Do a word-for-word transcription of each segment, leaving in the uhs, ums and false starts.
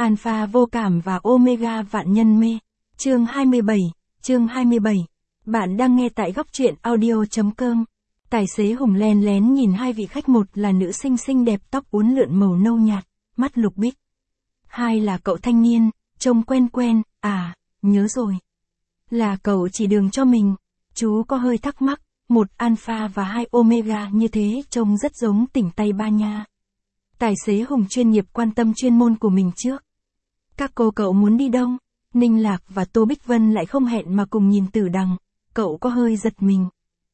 Alpha vô cảm và Omega vạn nhân mê. Chương hai mươi bảy, chương hai mươi bảy. Bạn đang nghe tại góc truyện audio chấm com. Tài xế Hùng len lén nhìn hai vị khách, một là nữ sinh xinh đẹp tóc uốn lượn màu nâu nhạt, mắt lục bích. Hai là cậu thanh niên, trông quen quen, à, nhớ rồi. Là cậu chỉ đường cho mình. Chú có hơi thắc mắc, một Alpha và hai Omega như thế trông rất giống tỉnh Tây Ban Nha. Tài xế Hùng chuyên nghiệp quan tâm chuyên môn của mình trước. Các cô cậu muốn đi đâu? Ninh Lạc và Tô Bích Vân lại không hẹn mà cùng nhìn Tử Đằng, cậu có hơi giật mình.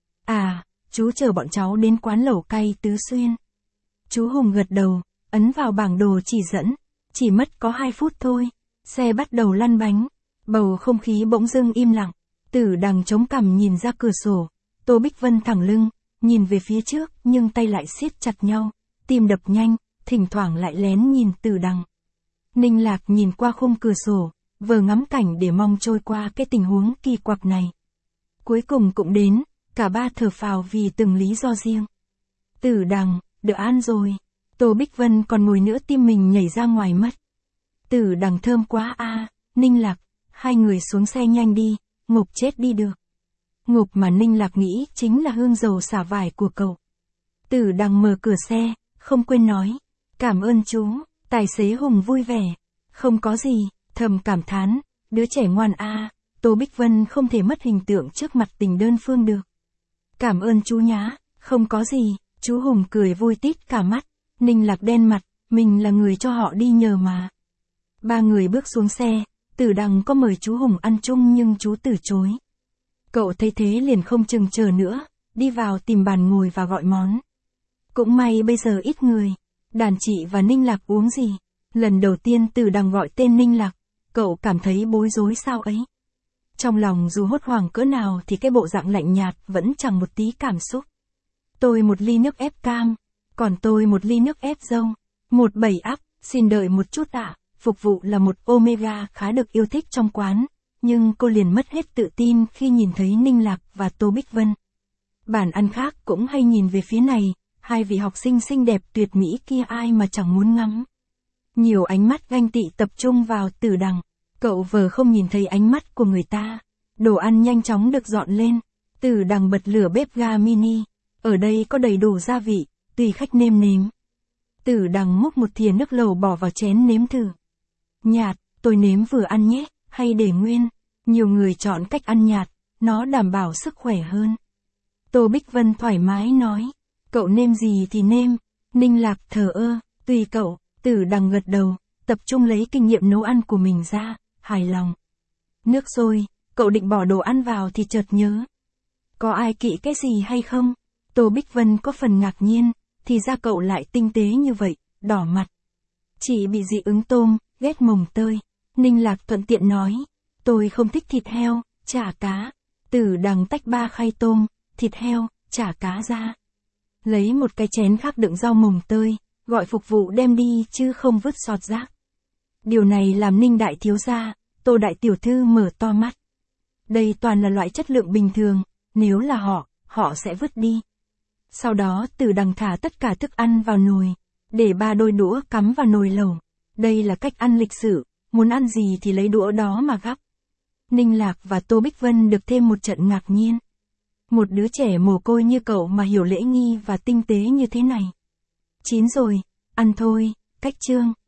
À, chú chờ bọn cháu đến quán lẩu cay Tứ Xuyên. Chú Hùng gật đầu, ấn vào bảng đồ chỉ dẫn, chỉ mất có hai phút thôi, xe bắt đầu lăn bánh, bầu không khí bỗng dưng im lặng, Tử Đằng chống cằm nhìn ra cửa sổ, Tô Bích Vân thẳng lưng, nhìn về phía trước nhưng tay lại siết chặt nhau, tim đập nhanh, thỉnh thoảng lại lén nhìn Tử Đằng. Ninh Lạc nhìn qua khung cửa sổ, vờ ngắm cảnh để mong trôi qua cái tình huống kỳ quặc này. Cuối cùng cũng đến, cả ba thở phào vì từng lý do riêng. Tử Đằng, được an rồi. Tô Bích Vân còn ngồi nữa tim mình nhảy ra ngoài mất. Tử Đằng thơm quá a. À. Ninh Lạc, hai người xuống xe nhanh đi, ngục chết đi được. Ngục mà Ninh Lạc nghĩ chính là hương dầu xả vải của cậu. Tử Đằng mở cửa xe, không quên nói, cảm ơn chú. Tài xế Hùng vui vẻ, không có gì, thầm cảm thán, đứa trẻ ngoan a. À. Tô Bích Vân không thể mất hình tượng trước mặt tình đơn phương được. Cảm ơn chú nhá, không có gì, chú Hùng cười vui tít cả mắt. Ninh Lạc đen mặt, mình là người cho họ đi nhờ mà. Ba người bước xuống xe, Tử Đằng có mời chú Hùng ăn chung nhưng chú từ chối. Cậu thấy thế liền không chừng chờ nữa, đi vào tìm bàn ngồi và gọi món. Cũng may bây giờ ít người, đàn chị và Ninh Lạc uống gì. Lần đầu tiên Tử Đằng gọi tên Ninh Lạc, cậu cảm thấy bối rối sao ấy. Trong lòng dù hốt hoảng cỡ nào thì cái bộ dạng lạnh nhạt vẫn chẳng một tí cảm xúc. Tôi một ly nước ép cam, còn tôi một ly nước ép dâu, một bảy ắp, xin đợi một chút ạ. Phục vụ là một Omega khá được yêu thích trong quán, nhưng cô liền mất hết tự tin khi nhìn thấy Ninh Lạc và Tô Bích Vân. Bàn ăn khác cũng hay nhìn về phía này, hai vị học sinh xinh đẹp tuyệt mỹ kia ai mà chẳng muốn ngắm. Nhiều ánh mắt ganh tị tập trung vào Tử Đằng, cậu vờ không nhìn thấy ánh mắt của người ta. Đồ ăn nhanh chóng được dọn lên, Tử Đằng bật lửa bếp ga mini, ở đây có đầy đủ gia vị, tùy khách nêm nếm. Tử Đằng múc một thìa nước lẩu bỏ vào chén nếm thử. Nhạt, tôi nếm vừa ăn nhé, hay để nguyên. Nhiều người chọn cách ăn nhạt, nó đảm bảo sức khỏe hơn. Tô Bích Vân thoải mái nói, cậu nêm gì thì nêm. Ninh Lạc thờ ơ, tùy cậu. Tử Đằng gật đầu, tập trung lấy kinh nghiệm nấu ăn của mình ra, hài lòng. Nước sôi, cậu định bỏ đồ ăn vào thì chợt nhớ. Có ai kỵ cái gì hay không? Tô Bích Vân có phần ngạc nhiên, thì ra cậu lại tinh tế như vậy, đỏ mặt. Chỉ bị dị ứng tôm, ghét mồng tơi. Ninh Lạc thuận tiện nói, tôi không thích thịt heo, chả cá. Tử Đằng tách ba khay tôm, thịt heo, chả cá ra. Lấy một cái chén khác đựng rau mồng tơi, gọi phục vụ đem đi chứ không vứt sọt rác. Điều này làm Ninh đại thiếu gia, Tô đại tiểu thư mở to mắt. Đây toàn là loại chất lượng bình thường, nếu là họ, họ sẽ vứt đi. Sau đó Tử Đằng thả tất cả thức ăn vào nồi, để ba đôi đũa cắm vào nồi lẩu. Đây là cách ăn lịch sự, muốn ăn gì thì lấy đũa đó mà gắp. Ninh Lạc và Tô Bích Vân được thêm một trận ngạc nhiên. Một đứa trẻ mồ côi như cậu mà hiểu lễ nghi và tinh tế như thế này. Chín rồi, ăn thôi, cách chương.